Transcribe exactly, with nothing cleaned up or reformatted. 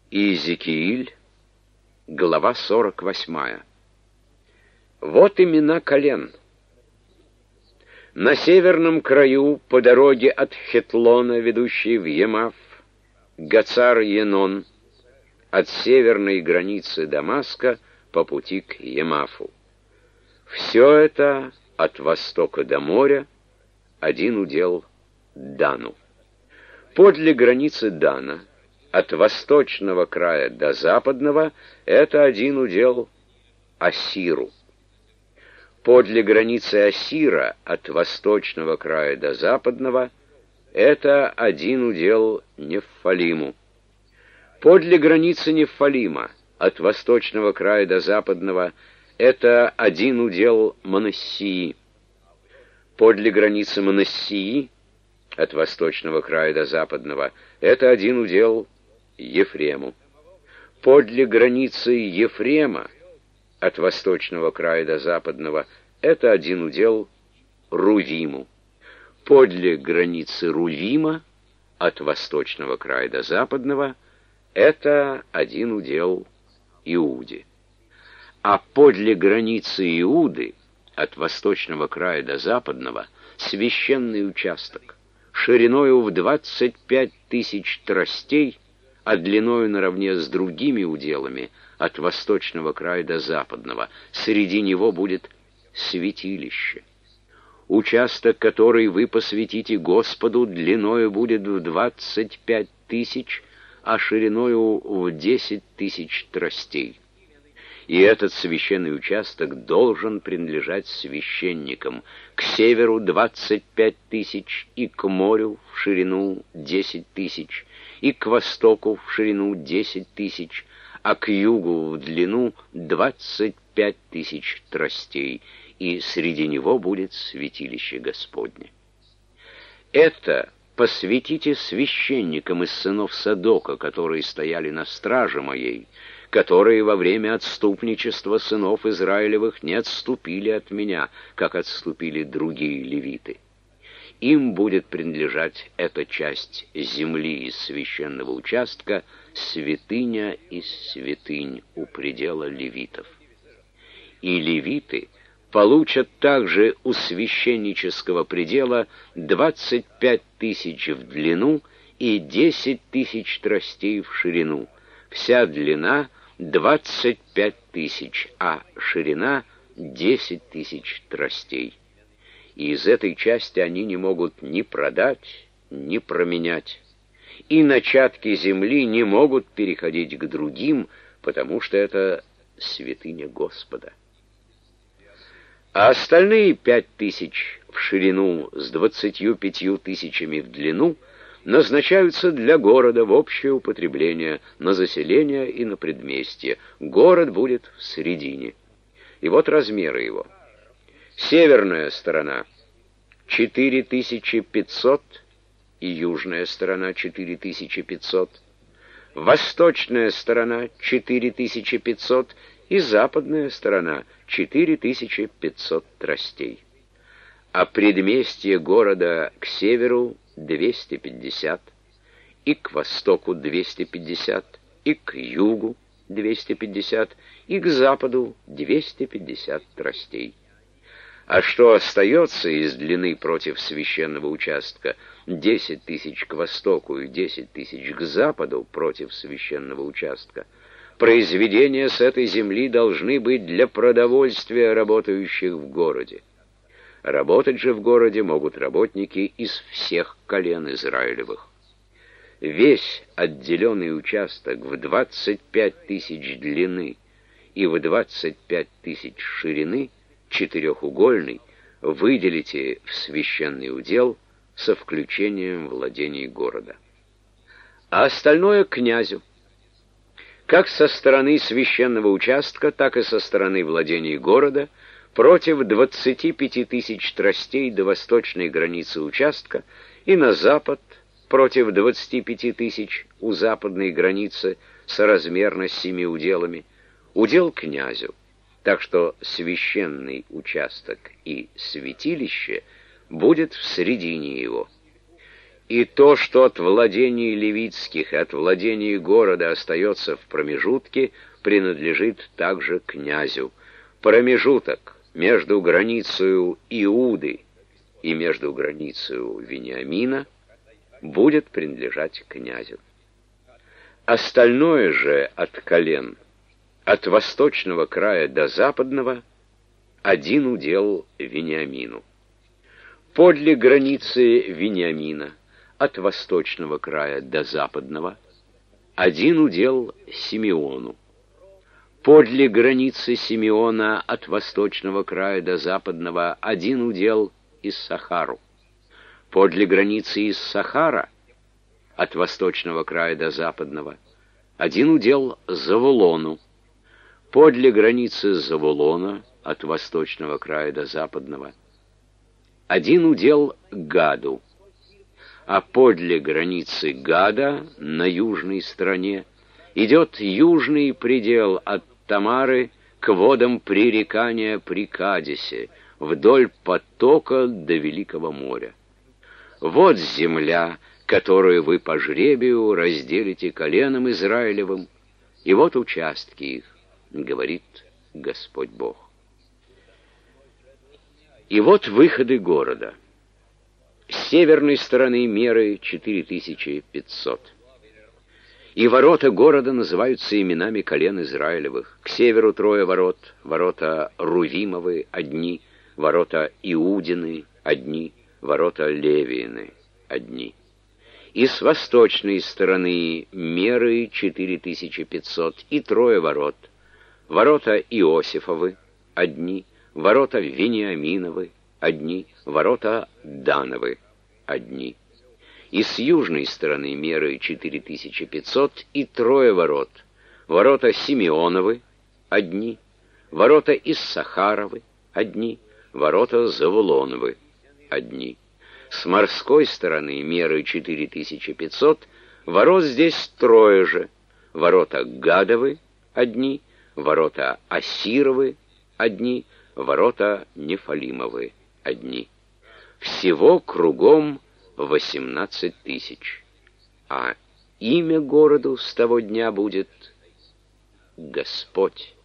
Иезекииль, глава сорок восьмая. Вот имена колен. На северном краю, по дороге от Хетлона, ведущей в Емав, Гацар-Енон, от северной границы Дамаска по пути к Емафу. Все это от востока до моря, один удел Дану. Подле границы Дана, от восточного края до западного, это один удел Ассиру. Подле границы Ассира, от восточного края до западного, это один удел Неффалиму. Подле границы Неффалима, от восточного края до западного, это один удел Манассии. Подле границы Манассии, от восточного края до западного, это один удел Ефрему. Подле границы Ефрема, от восточного края до западного, это один удел Рувиму. Подле границы Рувима, от восточного края до западного, это один удел Иуде. А подле границы Иуды, от восточного края до западного, священный участок, шириною в двадцать пять тысяч тростей, а длиною наравне с другими уделами, от восточного края до западного. Среди него будет святилище. Участок, который вы посвятите Господу, длиною будет в двадцать пять тысяч, а шириною в десять тысяч тростей. И этот священный участок должен принадлежать священникам. К северу двадцать пять тысяч, и к морю в ширину десять тысяч, и к востоку в ширину десять тысяч, а к югу в длину двадцать пять тысяч тростей, и среди него будет святилище Господне. Это посвятите священникам из сынов Садока, которые стояли на страже моей, которые во время отступничества сынов Израилевых не отступили от меня, как отступили другие левиты. Им будет принадлежать эта часть земли из священного участка, святыня из святынь у предела левитов. И левиты получат также у священнического предела двадцать пять тысяч в длину и десять тысяч тростей в ширину. Вся длина двадцать пять тысяч, а ширина десять тысяч тростей. И из этой части они не могут ни продать, ни променять. И начатки земли не могут переходить к другим, потому что это святыня Господа. А остальные пять тысяч в ширину с двадцатью пятью тысячами в длину назначаются для города в общее употребление, на заселение и на предместье. Город будет в середине. И вот размеры его. Северная сторона — четыре тысячи пятьсот, и южная сторона — четыре тысячи пятьсот. Восточная сторона — четыре тысячи пятьсот, и западная сторона — четыре тысячи пятьсот тростей. А предместье города к северу — двести пятьдесят, и к востоку — двести пятьдесят, и к югу — двести пятьдесят, и к западу — двести пятьдесят тростей. А что остается из длины против священного участка — десять тысяч к востоку и десять тысяч к западу против священного участка, произведения с этой земли должны быть для продовольствия работающих в городе. Работать же в городе могут работники из всех колен Израилевых. Весь отделенный участок в двадцать пять тысяч длины и в двадцать пять тысяч ширины, четырехугольный, выделите в священный удел со включением владений города. А остальное князю, как со стороны священного участка, так и со стороны владений города, против двадцати пяти тысяч тростей до восточной границы участка и на запад против двадцати пяти тысяч у западной границы соразмерно с семи уделами, удел князю, так что священный участок и святилище будет в середине его. И то, что от владений левитских и от владений города остается в промежутке, принадлежит также князю. Промежуток между границей Иуды и между границей Вениамина будет принадлежать князю. Остальное же от колен, от восточного края до западного, один удел Вениамину. Подле границы Вениамина, от восточного края до западного, один удел Симеону. Подле границы Симеона, от восточного края до западного, один удел Иссахару. Подле границы Иссахара, от восточного края до западного, один удел Завулону. Подле границы Завулона, от восточного края до западного, один удел Гаду. А подле границы Гада, на южной стороне, идет южный предел от Тамары к водам пререкания при Кадесе, вдоль потока до Великого моря. Вот земля, которую вы по жребию разделите коленом Израилевым, и вот участки их, говорит Господь Бог. И вот выходы города. С северной стороны меры четыре тысячи пятьсот. И ворота города называются именами колен Израилевых. К северу трое ворот, ворота Рувимовы одни, ворота Иудины одни, ворота Левиины одни. И с восточной стороны меры четыре тысячи пятьсот и трое ворот, ворота Иосифовы одни, ворота Вениаминовы одни, ворота Дановы одни. И с южной стороны меры четыре тысячи пятьсот и трое ворот, ворота Симеоновы одни, ворота Иссахаровы одни, ворота Завулоновы одни. С морской стороны меры четыре тысячи пятьсот, ворот здесь трое же, ворота Гадовы одни, ворота Асировы одни, ворота Нефалимовы одни. Всего кругом восемнадцать тысяч. А имя городу с того дня будет Господь.